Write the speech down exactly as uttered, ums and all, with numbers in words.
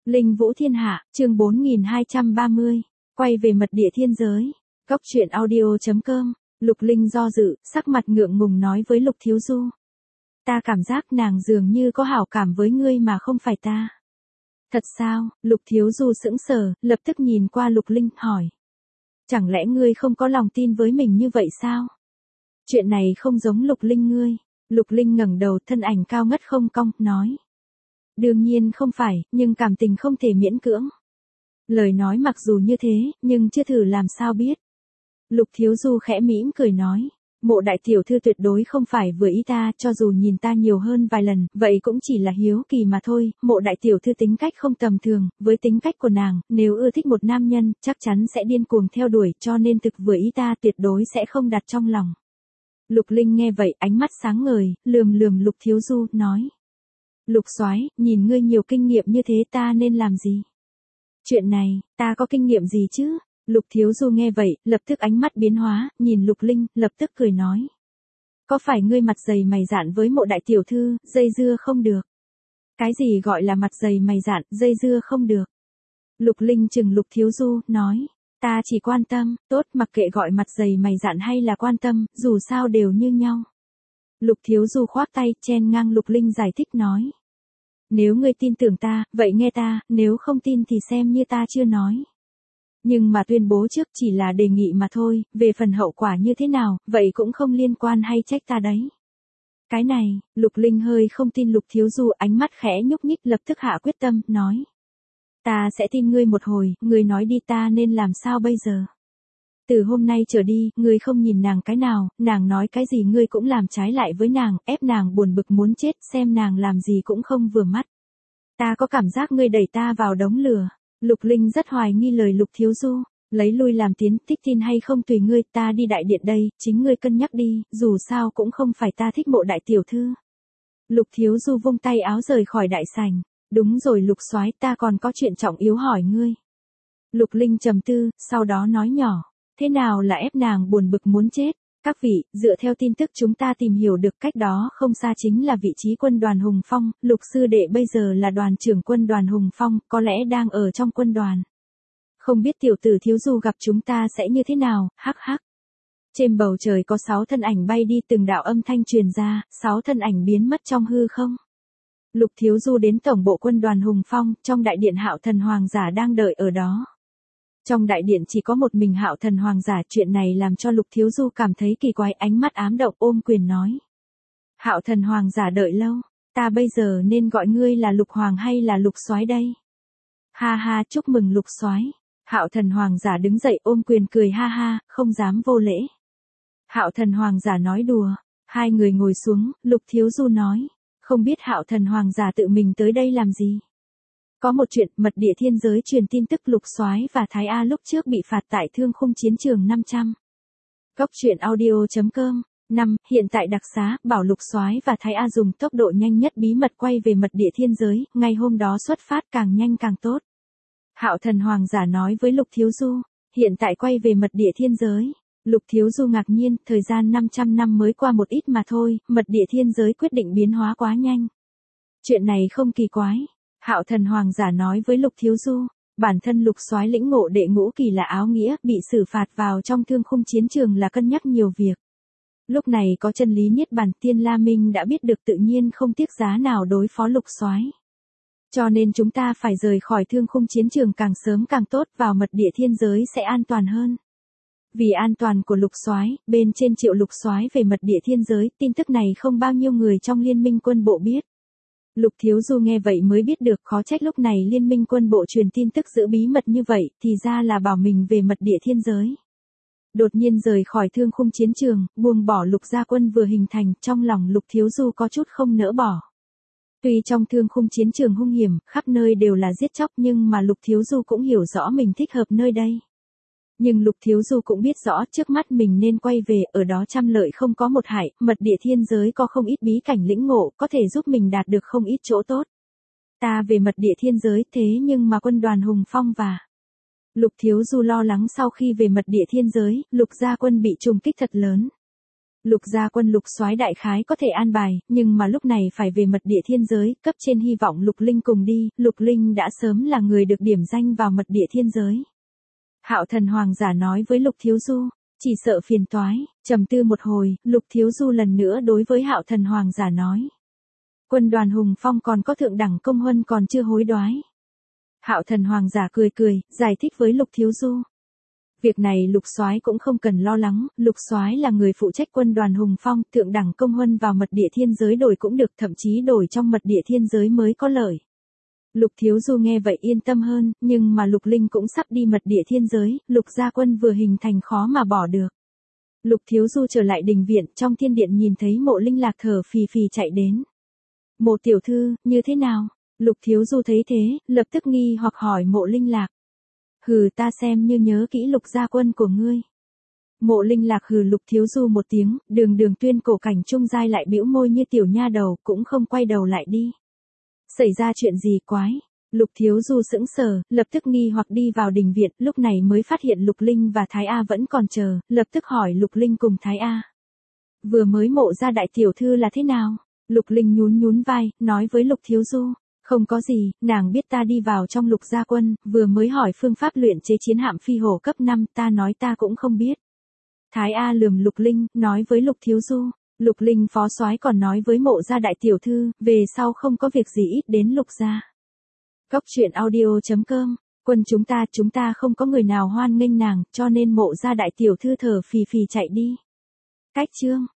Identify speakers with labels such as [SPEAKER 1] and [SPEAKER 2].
[SPEAKER 1] Linh Vũ Thiên Hạ, chương bốn nghìn hai trăm ba mươi, quay về mật địa thiên giới. Góc truyện audio chấm com, Lục Linh do dự, sắc mặt ngượng ngùng nói với Lục Thiếu Du. Ta cảm giác nàng dường như có hảo cảm với ngươi mà không phải ta. Thật sao? Lục Thiếu Du sững sờ, lập tức nhìn qua Lục Linh, hỏi. Chẳng lẽ ngươi không có lòng tin với mình như vậy sao? Chuyện này không giống Lục Linh ngươi. Lục Linh ngẩng đầu, thân ảnh cao ngất không cong, nói. Đương nhiên không phải, nhưng cảm tình không thể miễn cưỡng. Lời nói mặc dù như thế, nhưng chưa thử làm sao biết. Lục Thiếu Du khẽ mỉm cười nói. Mộ đại tiểu thư tuyệt đối không phải vừa ý ta, cho dù nhìn ta nhiều hơn vài lần, vậy cũng chỉ là hiếu kỳ mà thôi. Mộ đại tiểu thư tính cách không tầm thường, với tính cách của nàng, nếu ưa thích một nam nhân, chắc chắn sẽ điên cuồng theo đuổi, cho nên thực vừa ý ta tuyệt đối sẽ không đặt trong lòng. Lục Linh nghe vậy, ánh mắt sáng ngời, lườm lườm Lục Thiếu Du, nói. Lục soái, nhìn ngươi nhiều kinh nghiệm như thế ta nên làm gì? Chuyện này, ta có kinh nghiệm gì chứ? Lục Thiếu Du nghe vậy, lập tức ánh mắt biến hóa, nhìn Lục Linh, lập tức cười nói. Có phải ngươi mặt dày mày dạn với mộ đại tiểu thư, dây dưa không được? Cái gì gọi là mặt dày mày dạn, dây dưa không được? Lục Linh chừng Lục Thiếu Du, nói. Ta chỉ quan tâm, tốt, mặc kệ gọi mặt dày mày dạn hay là quan tâm, dù sao đều như nhau. Lục Thiếu Du khoác tay, chen ngang Lục Linh giải thích nói. Nếu ngươi tin tưởng ta, vậy nghe ta, nếu không tin thì xem như ta chưa nói. Nhưng mà tuyên bố trước chỉ là đề nghị mà thôi, về phần hậu quả như thế nào, vậy cũng không liên quan hay trách ta đấy. Cái này, Lục Linh hơi không tin Lục Thiếu Du, ánh mắt khẽ nhúc nhích, lập tức hạ quyết tâm, nói. Ta sẽ tin ngươi một hồi, ngươi nói đi, ta nên làm sao bây giờ? Từ hôm nay trở đi, ngươi không nhìn nàng cái nào, nàng nói cái gì ngươi cũng làm trái lại với nàng, ép nàng buồn bực muốn chết, xem nàng làm gì cũng không vừa mắt. Ta có cảm giác ngươi đẩy ta vào đống lửa. Lục Linh rất hoài nghi lời Lục Thiếu Du, lấy lui làm tiến, thích tin hay không tùy ngươi, ta đi đại điện đây, chính ngươi cân nhắc đi, dù sao cũng không phải ta thích mộ đại tiểu thư. Lục Thiếu Du vung tay áo rời khỏi đại sảnh. Đúng rồi Lục soái, ta còn có chuyện trọng yếu hỏi ngươi. Lục Linh trầm tư, sau đó nói nhỏ. Thế nào là ép nàng buồn bực muốn chết? Các vị, dựa theo tin tức chúng ta tìm hiểu được, cách đó không xa chính là vị trí quân đoàn Hùng Phong, Lục sư đệ bây giờ là đoàn trưởng quân đoàn Hùng Phong, có lẽ đang ở trong quân đoàn. Không biết tiểu tử Thiếu Du gặp chúng ta sẽ như thế nào, hắc hắc. Trên bầu trời có sáu thân ảnh bay đi, từng đạo âm thanh truyền ra, sáu thân ảnh biến mất trong hư không. Lục Thiếu Du đến tổng bộ quân đoàn Hùng Phong, trong đại điện Hạo Thần Hoàng giả đang đợi ở đó. Trong đại điện chỉ có một mình Hạo Thần Hoàng giả, chuyện này làm cho Lục Thiếu Du cảm thấy kỳ quái, ánh mắt ám động, ôm quyền nói. Hạo Thần Hoàng giả đợi lâu, ta bây giờ nên gọi ngươi là Lục Hoàng hay là Lục soái đây? Ha ha, chúc mừng Lục soái. Hạo Thần Hoàng giả đứng dậy ôm quyền cười ha ha, không dám vô lễ. Hạo Thần Hoàng giả nói đùa, hai người ngồi xuống, Lục Thiếu Du nói. Không biết Hạo Thần Hoàng giả tự mình tới đây làm gì? Có một chuyện, mật địa thiên giới truyền tin tức Lục soái và Thái A lúc trước bị phạt tại Thương Khung chiến trường năm trăm. Góc truyện audio chấm com. năm. Hiện tại đặc xá, bảo Lục soái và Thái A dùng tốc độ nhanh nhất bí mật quay về mật địa thiên giới, ngày hôm đó xuất phát càng nhanh càng tốt. Hạo Thần Hoàng giả nói với Lục Thiếu Du, hiện tại quay về mật địa thiên giới. Lục Thiếu Du ngạc nhiên, thời gian năm trăm năm mới qua một ít mà thôi, mật địa thiên giới quyết định biến hóa quá nhanh. Chuyện này không kỳ quái. Hạo Thần Hoàng giả nói với Lục Thiếu Du, bản thân Lục soái lĩnh ngộ đệ ngũ kỳ là áo nghĩa, bị xử phạt vào trong Thương Khung chiến trường là cân nhắc nhiều việc. Lúc này có chân lý niết bàn, Tiên La Minh đã biết được, tự nhiên không tiếc giá nào đối phó Lục soái. Cho nên chúng ta phải rời khỏi Thương Khung chiến trường càng sớm càng tốt, vào mật địa thiên giới sẽ an toàn hơn. Vì an toàn của Lục soái, bên trên triệu Lục soái về mật địa thiên giới, tin tức này không bao nhiêu người trong liên minh quân bộ biết. Lục Thiếu Du nghe vậy mới biết được, khó trách lúc này liên minh quân bộ truyền tin tức giữ bí mật như vậy, thì ra là bảo mình về mật địa thiên giới. Đột nhiên rời khỏi Thương Khung chiến trường, buông bỏ Lục gia quân vừa hình thành, trong lòng Lục Thiếu Du có chút không nỡ bỏ. Tuy trong Thương Khung chiến trường hung hiểm, khắp nơi đều là giết chóc, nhưng mà Lục Thiếu Du cũng hiểu rõ mình thích hợp nơi đây. Nhưng Lục Thiếu Du cũng biết rõ trước mắt mình nên quay về, ở đó trăm lợi không có một hại, mật địa thiên giới có không ít bí cảnh lĩnh ngộ, có thể giúp mình đạt được không ít chỗ tốt. Ta về mật địa thiên giới, thế nhưng mà quân đoàn Hùng Phong và Lục Thiếu Du lo lắng sau khi về mật địa thiên giới, Lục gia quân bị trùng kích thật lớn. Lục gia quân Lục soái đại khái có thể an bài, nhưng mà lúc này phải về mật địa thiên giới, cấp trên hy vọng Lục Linh cùng đi, Lục Linh đã sớm là người được điểm danh vào mật địa thiên giới. Hạo Thần Hoàng giả nói với Lục Thiếu Du, chỉ sợ phiền toái, trầm tư một hồi, Lục Thiếu Du lần nữa đối với Hạo Thần Hoàng giả nói. Quân đoàn Hùng Phong còn có thượng đẳng công huân còn chưa hối đoái. Hạo Thần Hoàng giả cười cười, giải thích với Lục Thiếu Du. Việc này Lục soái cũng không cần lo lắng, Lục soái là người phụ trách quân đoàn Hùng Phong, thượng đẳng công huân vào mật địa thiên giới đổi cũng được, thậm chí đổi trong mật địa thiên giới mới có lợi. Lục Thiếu Du nghe vậy yên tâm hơn, nhưng mà Lục Linh cũng sắp đi mật địa thiên giới, Lục gia quân vừa hình thành khó mà bỏ được. Lục Thiếu Du trở lại đình viện, trong thiên điện nhìn thấy Mộ Linh Lạc thở phì phì chạy đến. Mộ tiểu thư, như thế nào? Lục Thiếu Du thấy thế, lập tức nghi hoặc hỏi Mộ Linh Lạc. Hừ, ta xem như nhớ kỹ Lục gia quân của ngươi. Mộ Linh Lạc hừ Lục Thiếu Du một tiếng, đường đường tuyên cổ cảnh trung giai lại bĩu môi như tiểu nha đầu, cũng không quay đầu lại đi. Xảy ra chuyện gì quái? Lục Thiếu Du sững sờ, lập tức nghi hoặc đi vào đình viện, lúc này mới phát hiện Lục Linh và Thái A vẫn còn chờ, lập tức hỏi Lục Linh cùng Thái A. Vừa mới Mộ gia đại tiểu thư là thế nào? Lục Linh nhún nhún vai, nói với Lục Thiếu Du. Không có gì, nàng biết ta đi vào trong Lục gia quân, vừa mới hỏi phương pháp luyện chế chiến hạm phi hổ cấp năm, ta nói ta cũng không biết. Thái A lườm Lục Linh, nói với Lục Thiếu Du. Lục Linh phó soái còn nói với Mộ gia đại tiểu thư, về sau không có việc gì ít đến Lục gia. Cốc truyện audio chấm com, quân chúng ta, chúng ta không có người nào hoan nghênh nàng, cho nên Mộ gia đại tiểu thư thở phì phì chạy đi. Cách chương